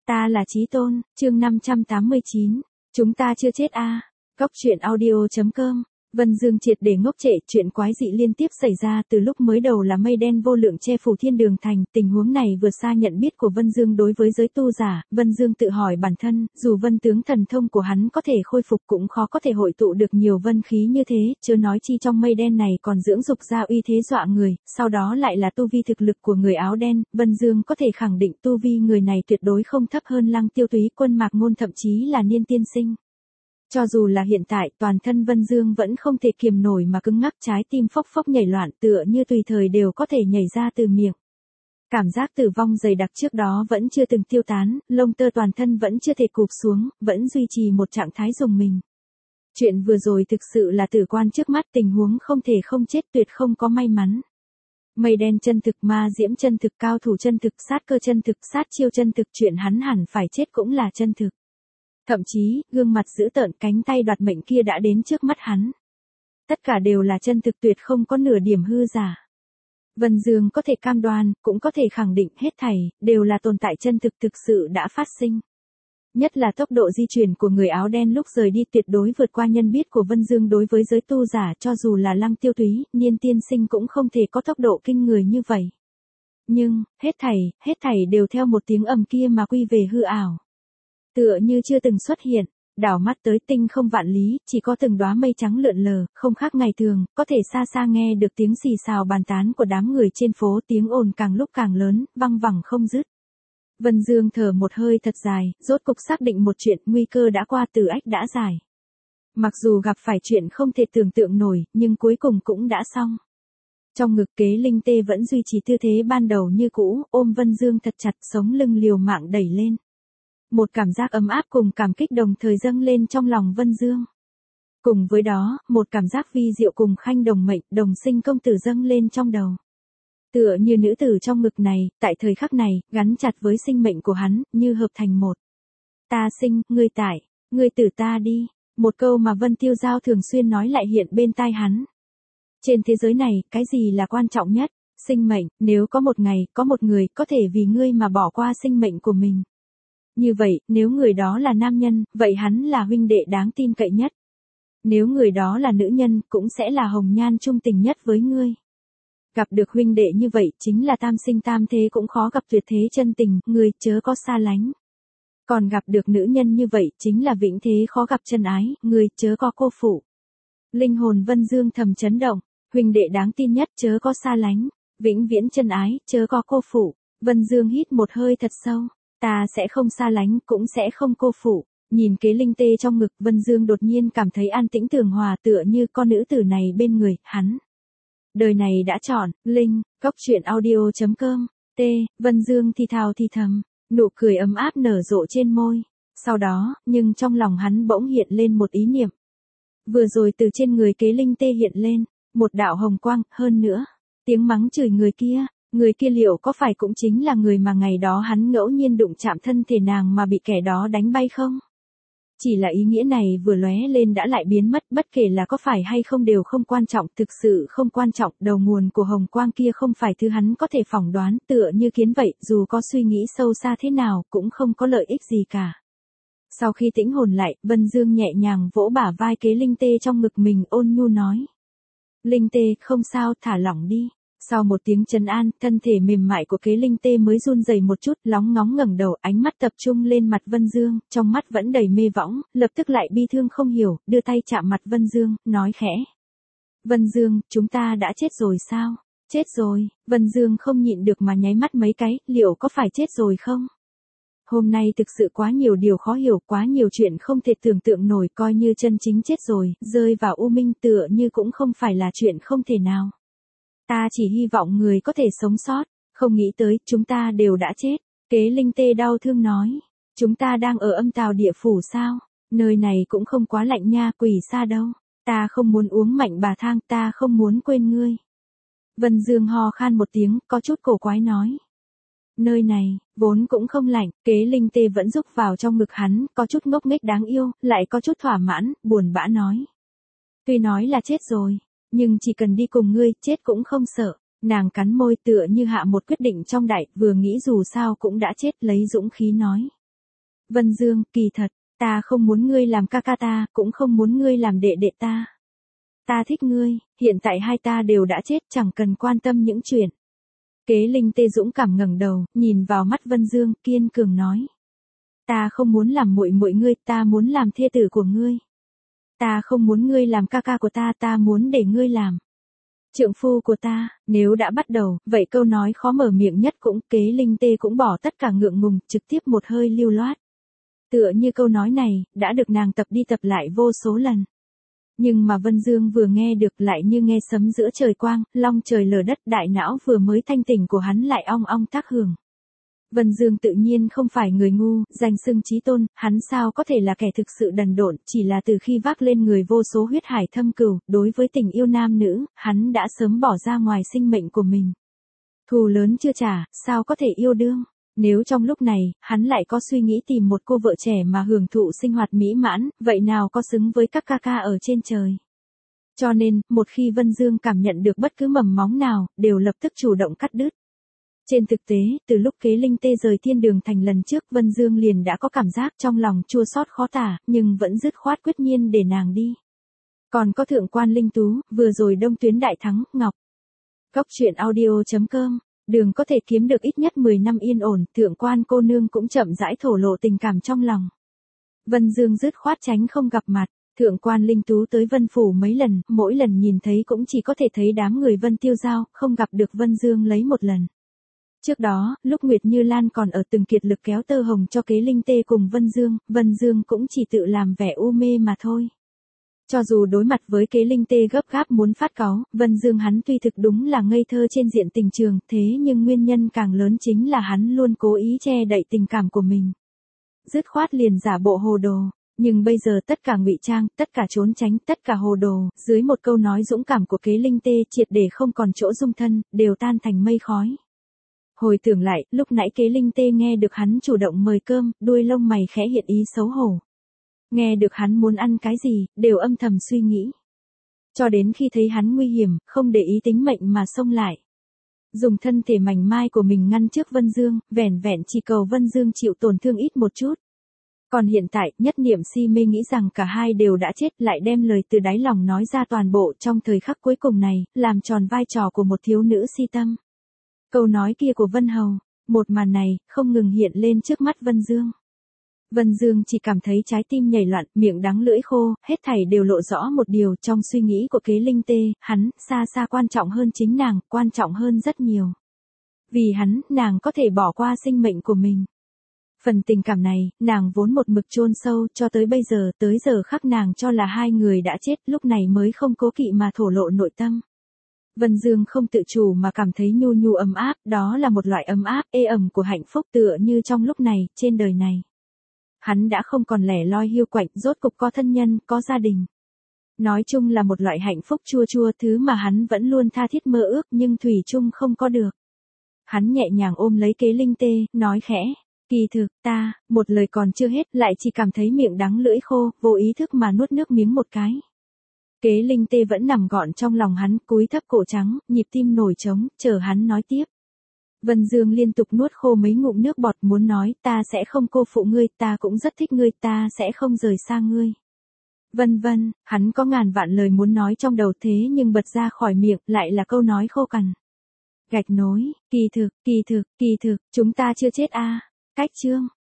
Ta là Chí Tôn, chương 589. Chúng ta chưa chết à? Góc truyện audio.com. Vân Dương triệt để ngốc trệ, chuyện quái dị liên tiếp xảy ra từ lúc mới đầu là mây đen vô lượng che phủ thiên đường thành, tình huống này vượt xa nhận biết của Vân Dương đối với giới tu giả. Vân Dương tự hỏi bản thân, dù vân tướng thần thông của hắn có thể khôi phục cũng khó có thể hội tụ được nhiều vân khí như thế, chớ nói chi trong mây đen này còn dưỡng dục ra uy thế dọa người, sau đó lại là tu vi thực lực của người áo đen. Vân Dương có thể khẳng định tu vi người này tuyệt đối không thấp hơn Lăng Tiêu Túy, Quân Mạc Ngôn, thậm chí là Niên Tiên Sinh. Cho dù là hiện tại, toàn thân Vân Dương vẫn không thể kiềm nổi mà cứng ngắc, trái tim phốc phốc nhảy loạn, tựa như tùy thời đều có thể nhảy ra từ miệng. Cảm giác tử vong dày đặc trước đó vẫn chưa từng tiêu tán, lông tơ toàn thân vẫn chưa thể cụp xuống, vẫn duy trì một trạng thái rùng mình. Chuyện vừa rồi thực sự là tử quan trước mắt, tình huống không thể không chết, tuyệt không có may mắn. Mây đen chân thực, ma diễm chân thực, cao thủ chân thực, sát cơ chân thực, sát chiêu chân thực, chuyện hắn hẳn phải chết cũng là chân thực. Thậm chí, gương mặt dữ tợn, cánh tay đoạt mệnh kia đã đến trước mắt hắn. Tất cả đều là chân thực, tuyệt không có nửa điểm hư giả. Vân Dương có thể cam đoan, cũng có thể khẳng định hết thảy, đều là tồn tại chân thực thực sự đã phát sinh. Nhất là tốc độ di chuyển của người áo đen lúc rời đi tuyệt đối vượt qua nhân biết của Vân Dương. Đối với giới tu giả, cho dù là Lăng Tiêu Túy, Niên Tiên Sinh cũng không thể có tốc độ kinh người như vậy. Nhưng, hết thảy đều theo một tiếng ầm kia mà quy về hư ảo. Tựa như chưa từng xuất hiện, đảo mắt tới tinh không vạn lý, chỉ có từng đóa mây trắng lượn lờ, không khác ngày thường, có thể xa xa nghe được tiếng xì xào bàn tán của đám người trên phố, tiếng ồn càng lúc càng lớn, văng vẳng không dứt. Vân Dương thở một hơi thật dài, rốt cục xác định một chuyện, nguy cơ đã qua, tử ách đã giải. Mặc dù gặp phải chuyện không thể tưởng tượng nổi, nhưng cuối cùng cũng đã xong. Trong ngực Kế Linh Tê vẫn duy trì tư thế ban đầu như cũ, ôm Vân Dương thật chặt, sống lưng liều mạng đẩy lên. Một cảm giác ấm áp cùng cảm kích đồng thời dâng lên trong lòng Vân Dương. Cùng với đó, một cảm giác vi diệu cùng khanh đồng mệnh, đồng sinh công tử dâng lên trong đầu. Tựa như nữ tử trong ngực này, tại thời khắc này, gắn chặt với sinh mệnh của hắn, như hợp thành một. Ta sinh, ngươi tại, ngươi tử ta đi. Một câu mà Vân Tiêu Giao thường xuyên nói lại hiện bên tai hắn. Trên thế giới này, cái gì là quan trọng nhất? Sinh mệnh. Nếu có một ngày, có một người có thể vì ngươi mà bỏ qua sinh mệnh của mình. Như vậy, nếu người đó là nam nhân, vậy hắn là huynh đệ đáng tin cậy nhất. Nếu người đó là nữ nhân, cũng sẽ là hồng nhan trung tình nhất với ngươi. Gặp được huynh đệ như vậy, chính là tam sinh tam thế cũng khó gặp tuyệt thế chân tình, ngươi chớ có xa lánh. Còn gặp được nữ nhân như vậy, chính là vĩnh thế khó gặp chân ái, ngươi chớ có cô phụ. Linh hồn Vân Dương thầm chấn động, huynh đệ đáng tin nhất chớ có xa lánh, vĩnh viễn chân ái, chớ có cô phụ. Vân Dương hít một hơi thật sâu. Ta sẽ không xa lánh, cũng sẽ không cô phụ. Nhìn Kế Linh Tê trong ngực, Vân Dương đột nhiên cảm thấy an tĩnh tường hòa, tựa như con nữ tử này bên người, hắn. Đời này đã chọn, Linh, góc truyện audio.com, Vân Dương thì thào thì thầm, nụ cười ấm áp nở rộ trên môi. Sau đó, nhưng trong lòng hắn bỗng hiện lên một ý niệm. Vừa rồi từ trên người Kế Linh Tê hiện lên, một đạo hồng quang, hơn nữa, tiếng mắng chửi người kia. Người kia liệu có phải cũng chính là người mà ngày đó hắn ngẫu nhiên đụng chạm thân thể nàng mà bị kẻ đó đánh bay không? Chỉ là ý nghĩa này vừa lóe lên đã lại biến mất, bất kể là có phải hay không đều không quan trọng, thực sự không quan trọng, đầu nguồn của hồng quang kia không phải thứ hắn có thể phỏng đoán, tựa như kiến vậy, dù có suy nghĩ sâu xa thế nào, cũng không có lợi ích gì cả. Sau khi tĩnh hồn lại, Vân Dương nhẹ nhàng vỗ bả vai Kế Linh Tê trong ngực mình, ôn nhu nói. Linh Tê, không sao, thả lỏng đi. Sau một tiếng trấn an, thân thể mềm mại của Kế Linh Tê mới run rẩy một chút, lóng ngóng ngẩng đầu, ánh mắt tập trung lên mặt Vân Dương, trong mắt vẫn đầy mê võng, lập tức lại bi thương không hiểu, đưa tay chạm mặt Vân Dương, nói khẽ. Vân Dương, chúng ta đã chết rồi sao? Chết rồi. Vân Dương không nhịn được mà nháy mắt mấy cái, liệu có phải chết rồi không? Hôm nay thực sự quá nhiều điều khó hiểu, quá nhiều chuyện không thể tưởng tượng nổi, coi như chân chính chết rồi, rơi vào u minh tựa như cũng không phải là chuyện không thể nào. Ta chỉ hy vọng người có thể sống sót, không nghĩ tới, chúng ta đều đã chết. Kế Linh Tê đau thương nói, chúng ta đang ở âm tào địa phủ sao? Nơi này cũng không quá lạnh nha, quỷ xa đâu. Ta không muốn uống mạnh bà thang, ta không muốn quên ngươi. Vân Dương ho khan một tiếng, có chút cổ quái nói. Nơi này, vốn cũng không lạnh, Kế Linh Tê vẫn rúc vào trong ngực hắn, có chút ngốc nghếch đáng yêu, lại có chút thỏa mãn, buồn bã nói. Tuy nói là chết rồi. Nhưng chỉ cần đi cùng ngươi, chết cũng không sợ. Nàng cắn môi tựa như hạ một quyết định trong đại, vừa nghĩ dù sao cũng đã chết, lấy dũng khí nói. Vân Dương, kỳ thật, ta không muốn ngươi làm ca ca ta, cũng không muốn ngươi làm đệ đệ ta. Ta thích ngươi, hiện tại hai ta đều đã chết, chẳng cần quan tâm những chuyện. Kế Linh Tê dũng cảm ngẩng đầu, nhìn vào mắt Vân Dương, kiên cường nói. Ta không muốn làm muội muội ngươi, ta muốn làm thê tử của ngươi. Ta không muốn ngươi làm ca ca của ta, ta muốn để ngươi làm trượng phu của ta. Nếu đã bắt đầu, vậy câu nói khó mở miệng nhất cũng, Kế Linh Tê cũng bỏ tất cả ngượng ngùng, trực tiếp một hơi lưu loát. Tựa như câu nói này, đã được nàng tập đi tập lại vô số lần. Nhưng mà Vân Dương vừa nghe được lại như nghe sấm giữa trời quang, long trời lở đất, đại não vừa mới thanh tỉnh của hắn lại ong ong tác hưởng. Vân Dương tự nhiên không phải người ngu, danh xưng chí tôn, hắn sao có thể là kẻ thực sự đần độn, chỉ là từ khi vác lên người vô số huyết hải thâm cừu, đối với tình yêu nam nữ, hắn đã sớm bỏ ra ngoài sinh mệnh của mình. Thù lớn chưa trả, sao có thể yêu đương? Nếu trong lúc này, hắn lại có suy nghĩ tìm một cô vợ trẻ mà hưởng thụ sinh hoạt mỹ mãn, vậy nào có xứng với các ca ca ở trên trời? Cho nên, một khi Vân Dương cảm nhận được bất cứ mầm móng nào, đều lập tức chủ động cắt đứt. Trên thực tế, từ lúc Kế Linh Tê rời Thiên Đường Thành lần trước, Vân Dương liền đã có cảm giác trong lòng chua xót khó tả, nhưng vẫn dứt khoát quyết nhiên để nàng đi. Còn có Thượng quan Linh Tú, vừa rồi Đông Tuyến đại thắng, Ngọc. Góc truyện audio.com, đường có thể kiếm được ít nhất 10 năm yên ổn, Thượng quan cô nương cũng chậm rãi thổ lộ tình cảm trong lòng. Vân Dương dứt khoát tránh không gặp mặt. Thượng quan Linh Tú tới Vân Phủ mấy lần, mỗi lần nhìn thấy cũng chỉ có thể thấy đám người Vân Tiêu Giao, không gặp được Vân Dương lấy một lần. Trước đó, lúc Nguyệt Như Lan còn ở từng kiệt lực kéo tơ hồng cho Kế Linh Tê cùng Vân Dương cũng chỉ tự làm vẻ u mê mà thôi. Cho dù đối mặt với Kế Linh Tê gấp gáp muốn phát cáu, Vân Dương hắn tuy thực đúng là ngây thơ trên diện tình trường, thế nhưng nguyên nhân càng lớn chính là hắn luôn cố ý che đậy tình cảm của mình. Dứt khoát liền giả bộ hồ đồ. Nhưng bây giờ tất cả ngụy trang, tất cả trốn tránh, tất cả hồ đồ, dưới một câu nói dũng cảm của Kế Linh Tê triệt để không còn chỗ dung thân, đều tan thành mây khói. Hồi tưởng lại, lúc nãy Kế Linh Tê nghe được hắn chủ động mời cơm, đuôi lông mày khẽ hiện ý xấu hổ. Nghe được hắn muốn ăn cái gì, đều âm thầm suy nghĩ. Cho đến khi thấy hắn nguy hiểm, không để ý tính mệnh mà xông lại. Dùng thân thể mảnh mai của mình ngăn trước Vân Dương, vẻn vẹn chỉ cầu Vân Dương chịu tổn thương ít một chút. Còn hiện tại, nhất niệm si mê nghĩ rằng cả hai đều đã chết, lại đem lời từ đáy lòng nói ra toàn bộ trong thời khắc cuối cùng này, làm tròn vai trò của một thiếu nữ si tâm. Câu nói kia của Vân Hầu, một màn này, không ngừng hiện lên trước mắt Vân Dương. Vân Dương chỉ cảm thấy trái tim nhảy loạn, miệng đắng lưỡi khô, hết thảy đều lộ rõ một điều trong suy nghĩ của Kế Linh Tê, hắn, xa xa quan trọng hơn chính nàng, quan trọng hơn rất nhiều. Vì hắn, nàng có thể bỏ qua sinh mệnh của mình. Phần tình cảm này, nàng vốn một mực chôn sâu, cho tới bây giờ, tới giờ khắc nàng cho là hai người đã chết, lúc này mới không cố kỵ mà thổ lộ nội tâm. Vân Dương không tự chủ mà cảm thấy nhu nhu ấm áp, đó là một loại ấm áp, ê ẩm của hạnh phúc tựa như trong lúc này, trên đời này. Hắn đã không còn lẻ loi hiu quạnh, rốt cục có thân nhân, có gia đình. Nói chung là một loại hạnh phúc chua chua, thứ mà hắn vẫn luôn tha thiết mơ ước nhưng thủy chung không có được. Hắn nhẹ nhàng ôm lấy Kế Linh Tê, nói khẽ, kỳ thực, ta, một lời còn chưa hết, lại chỉ cảm thấy miệng đắng lưỡi khô, vô ý thức mà nuốt nước miếng một cái. Kế Linh Tê vẫn nằm gọn trong lòng hắn, cúi thấp cổ trắng, nhịp tim nổi trống, chờ hắn nói tiếp. Vân Dương liên tục nuốt khô mấy ngụm nước bọt, muốn nói, ta sẽ không cô phụ ngươi, ta cũng rất thích ngươi, ta sẽ không rời xa ngươi. Vân vân, hắn có ngàn vạn lời muốn nói trong đầu thế nhưng bật ra khỏi miệng, lại là câu nói khô cằn. Gạch nối, kỳ thực, chúng ta chưa chết a. Cách chương.